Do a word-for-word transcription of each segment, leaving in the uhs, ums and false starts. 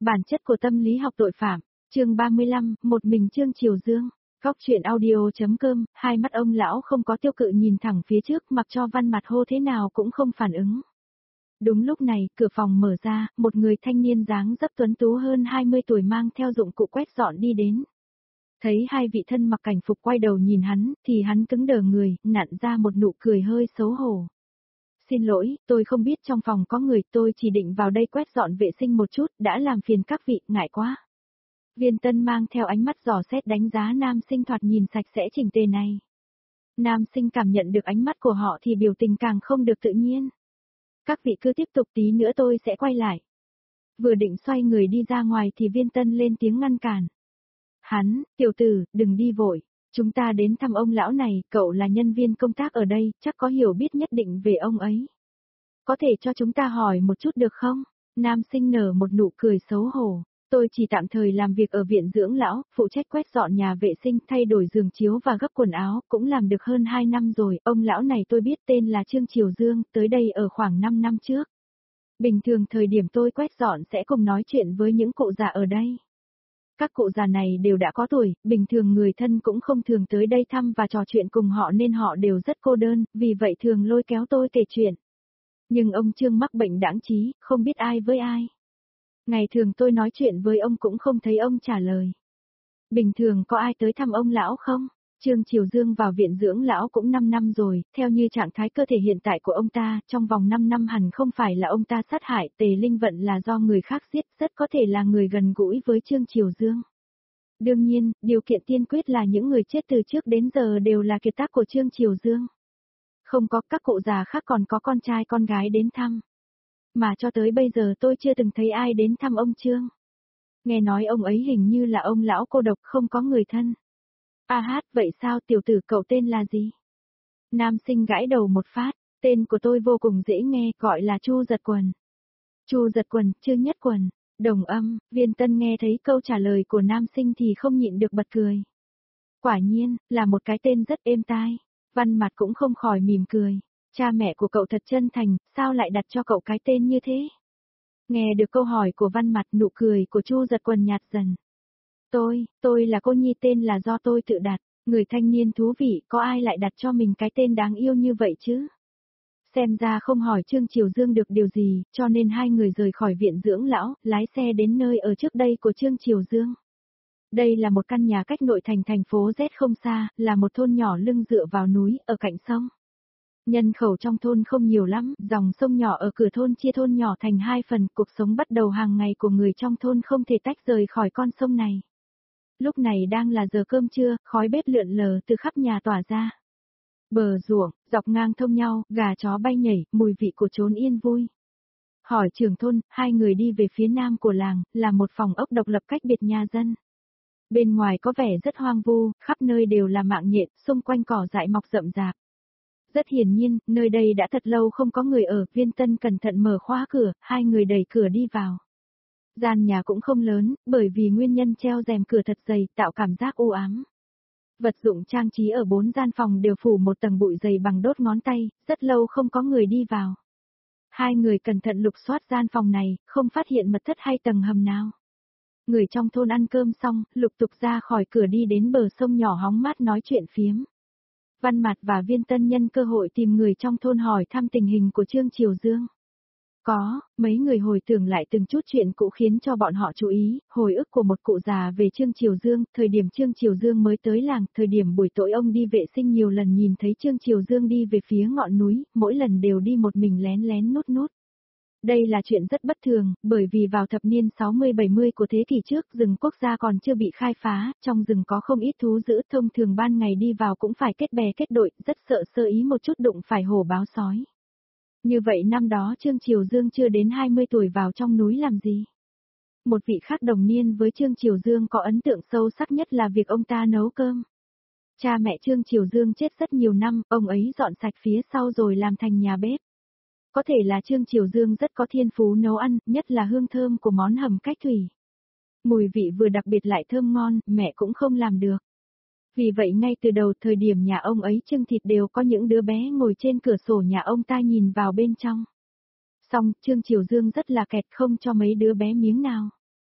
Bản chất của tâm lý học tội phạm, chương ba mươi lăm, một mình Trương Triều Dương. Góc truyện audio.com, hai mắt ông lão không có tiêu cự nhìn thẳng phía trước mặc cho Văn Mặt hô thế nào cũng không phản ứng. Đúng lúc này, cửa phòng mở ra, một người thanh niên dáng dấp tuấn tú hơn hai mươi tuổi mang theo dụng cụ quét dọn đi đến. Thấy hai vị thân mặc cảnh phục quay đầu nhìn hắn, thì hắn cứng đờ người, nặn ra một nụ cười hơi xấu hổ. Xin lỗi, tôi không biết trong phòng có người, tôi chỉ định vào đây quét dọn vệ sinh một chút, đã làm phiền các vị, ngại quá. Viên Tân mang theo ánh mắt dò xét đánh giá nam sinh thoạt nhìn sạch sẽ chỉnh tề này. Nam sinh cảm nhận được ánh mắt của họ thì biểu tình càng không được tự nhiên. Các vị cứ tiếp tục, tí nữa tôi sẽ quay lại. Vừa định xoay người đi ra ngoài thì Viên Tân lên tiếng ngăn cản. Hắn, tiểu tử, đừng đi vội. Chúng ta đến thăm ông lão này, cậu là nhân viên công tác ở đây, chắc có hiểu biết nhất định về ông ấy. Có thể cho chúng ta hỏi một chút được không? Nam sinh nở một nụ cười xấu hổ. Tôi chỉ tạm thời làm việc ở viện dưỡng lão, phụ trách quét dọn nhà vệ sinh, thay đổi giường chiếu và gấp quần áo, cũng làm được hơn hai năm rồi. Ông lão này tôi biết tên là Trương Triều Dương, tới đây ở khoảng năm năm trước. Bình thường thời điểm tôi quét dọn sẽ cùng nói chuyện với những cụ già ở đây. Các cụ già này đều đã có tuổi, bình thường người thân cũng không thường tới đây thăm và trò chuyện cùng họ nên họ đều rất cô đơn, vì vậy thường lôi kéo tôi kể chuyện. Nhưng ông Trương mắc bệnh đãng trí, không biết ai với ai. Ngày thường tôi nói chuyện với ông cũng không thấy ông trả lời. Bình thường có ai tới thăm ông lão không? Trương Triều Dương vào viện dưỡng lão cũng năm năm rồi, theo như trạng thái cơ thể hiện tại của ông ta, trong vòng năm năm hẳn không phải là ông ta sát hại, Tề Linh Vận là do người khác giết, rất có thể là người gần gũi với Trương Triều Dương. Đương nhiên, điều kiện tiên quyết là những người chết từ trước đến giờ đều là kiệt tác của Trương Triều Dương. Không có, các cụ già khác còn có con trai con gái đến thăm. Mà cho tới bây giờ tôi chưa từng thấy ai đến thăm ông Trương. Nghe nói ông ấy hình như là ông lão cô độc không có người thân. A hát, vậy sao tiểu tử cậu tên là gì? Nam sinh gãi đầu một phát, tên của tôi vô cùng dễ nghe, gọi là Chu Giật Quần. Chu Giật Quần, Trương Nhất Quần, đồng âm, Viên Tân nghe thấy câu trả lời của nam sinh thì không nhịn được bật cười. Quả nhiên, là một cái tên rất êm tai, Văn Mặt cũng không khỏi mỉm cười. Cha mẹ của cậu thật chân thành, sao lại đặt cho cậu cái tên như thế? Nghe được câu hỏi của Văn Mặt, nụ cười của Chu Giật Quần nhạt dần. Tôi, tôi là cô nhi, tên là do tôi tự đặt, người thanh niên thú vị, có ai lại đặt cho mình cái tên đáng yêu như vậy chứ? Xem ra không hỏi Trương Triều Dương được điều gì, cho nên hai người rời khỏi viện dưỡng lão, lái xe đến nơi ở trước đây của Trương Triều Dương. Đây là một căn nhà cách nội thành thành phố Z không xa, là một thôn nhỏ lưng dựa vào núi, ở cạnh sông. Nhân khẩu trong thôn không nhiều lắm, dòng sông nhỏ ở cửa thôn chia thôn nhỏ thành hai phần, cuộc sống bắt đầu hàng ngày của người trong thôn không thể tách rời khỏi con sông này. Lúc này đang là giờ cơm trưa, khói bếp lượn lờ từ khắp nhà tỏa ra. Bờ ruộng, dọc ngang thông nhau, gà chó bay nhảy, mùi vị của chốn yên vui. Hỏi trưởng thôn, hai người đi về phía nam của làng, là một phòng ốc độc lập cách biệt nhà dân. Bên ngoài có vẻ rất hoang vu, khắp nơi đều là mạng nhện, xung quanh cỏ dại mọc rậm rạp. Rất hiển nhiên, nơi đây đã thật lâu không có người ở, Viên Tân cẩn thận mở khóa cửa, hai người đẩy cửa đi vào. Gian nhà cũng không lớn, bởi vì nguyên nhân treo rèm cửa thật dày, tạo cảm giác u ám. Vật dụng trang trí ở bốn gian phòng đều phủ một tầng bụi dày bằng đốt ngón tay, rất lâu không có người đi vào. Hai người cẩn thận lục soát gian phòng này, không phát hiện mật thất hay tầng hầm nào. Người trong thôn ăn cơm xong, lục tục ra khỏi cửa đi đến bờ sông nhỏ hóng mát nói chuyện phiếm. Văn Mặt và Viên Tân nhân cơ hội tìm người trong thôn hỏi thăm tình hình của Trương Triều Dương. Có, mấy người hồi tưởng lại từng chút chuyện cũ khiến cho bọn họ chú ý, hồi ức của một cụ già về Trương Triều Dương, thời điểm Trương Triều Dương mới tới làng, thời điểm buổi tối ông đi vệ sinh nhiều lần nhìn thấy Trương Triều Dương đi về phía ngọn núi, mỗi lần đều đi một mình lén lén nút nút. Đây là chuyện rất bất thường, bởi vì vào thập niên sáu mươi bảy mươi của thế kỷ trước, rừng quốc gia còn chưa bị khai phá, trong rừng có không ít thú dữ, thông thường ban ngày đi vào cũng phải kết bè kết đội, rất sợ sơ ý một chút đụng phải hổ báo sói. Như vậy năm đó Trương Triều Dương chưa đến hai mươi tuổi vào trong núi làm gì? Một vị khác đồng niên với Trương Triều Dương có ấn tượng sâu sắc nhất là việc ông ta nấu cơm. Cha mẹ Trương Triều Dương chết rất nhiều năm, ông ấy dọn sạch phía sau rồi làm thành nhà bếp. Có thể là Trương Triều Dương rất có thiên phú nấu ăn, nhất là hương thơm của món hầm cách thủy. Mùi vị vừa đặc biệt lại thơm ngon, mẹ cũng không làm được. Vì vậy ngay từ đầu thời điểm nhà ông ấy trưng thịt đều có những đứa bé ngồi trên cửa sổ nhà ông ta nhìn vào bên trong. Xong, Trương Triều Dương rất là kẹt không cho mấy đứa bé miếng nào.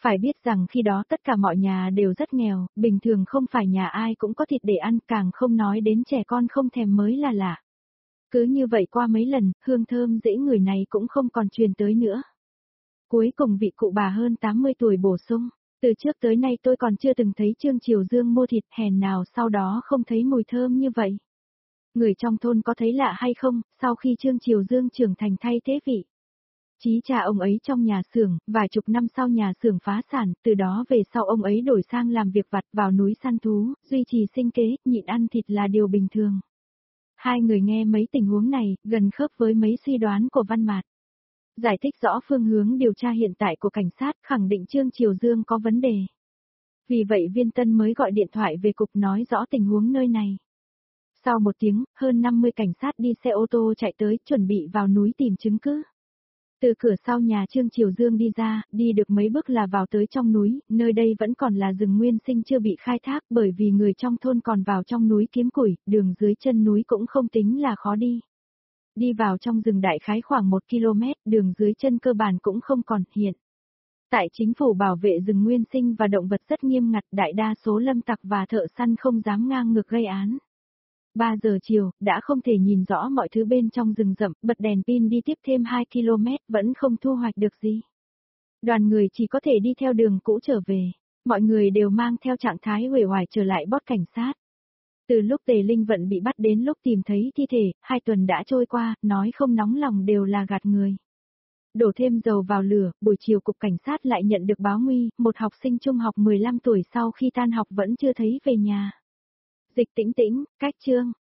Phải biết rằng khi đó tất cả mọi nhà đều rất nghèo, bình thường không phải nhà ai cũng có thịt để ăn, càng không nói đến trẻ con không thèm mới là lạ. Cứ như vậy qua mấy lần, hương thơm dễ người này cũng không còn truyền tới nữa. Cuối cùng vị cụ bà hơn tám mươi tuổi bổ sung, từ trước tới nay tôi còn chưa từng thấy Trương Triều Dương mua thịt, hèn nào sau đó không thấy mùi thơm như vậy. Người trong thôn có thấy lạ hay không, sau khi Trương Triều Dương trưởng thành thay thế vị. Chí cha ông ấy trong nhà xưởng, vài chục năm sau nhà xưởng phá sản, từ đó về sau ông ấy đổi sang làm việc vặt vào núi săn thú, duy trì sinh kế, nhịn ăn thịt là điều bình thường. Hai người nghe mấy tình huống này, gần khớp với mấy suy đoán của Văn Mạt. Giải thích rõ phương hướng điều tra hiện tại của cảnh sát, khẳng định Trương Triều Dương có vấn đề. Vì vậy Viên Tân mới gọi điện thoại về cục nói rõ tình huống nơi này. Sau một tiếng, hơn năm mươi cảnh sát đi xe ô tô chạy tới, chuẩn bị vào núi tìm chứng cứ. Từ cửa sau nhà Trương Triều Dương đi ra, đi được mấy bước là vào tới trong núi, nơi đây vẫn còn là rừng nguyên sinh chưa bị khai thác bởi vì người trong thôn còn vào trong núi kiếm củi, đường dưới chân núi cũng không tính là khó đi. Đi vào trong rừng đại khái khoảng một ki lô mét, đường dưới chân cơ bản cũng không còn hiện. Tại chính phủ bảo vệ rừng nguyên sinh và động vật rất nghiêm ngặt, đại đa số lâm tặc và thợ săn không dám ngang ngược gây án. ba giờ chiều, đã không thể nhìn rõ mọi thứ bên trong rừng rậm, bật đèn pin đi tiếp thêm hai ki lô mét vẫn không thu hoạch được gì. Đoàn người chỉ có thể đi theo đường cũ trở về, mọi người đều mang theo trạng thái uể oải trở lại bót cảnh sát. Từ lúc Tề Linh Vận bị bắt đến lúc tìm thấy thi thể, hai tuần đã trôi qua, nói không nóng lòng đều là gạt người. Đổ thêm dầu vào lửa, buổi chiều cục cảnh sát lại nhận được báo nguy, một học sinh trung học mười lăm tuổi sau khi tan học vẫn chưa thấy về nhà. Dịch Tĩnh Tĩnh, cách Trương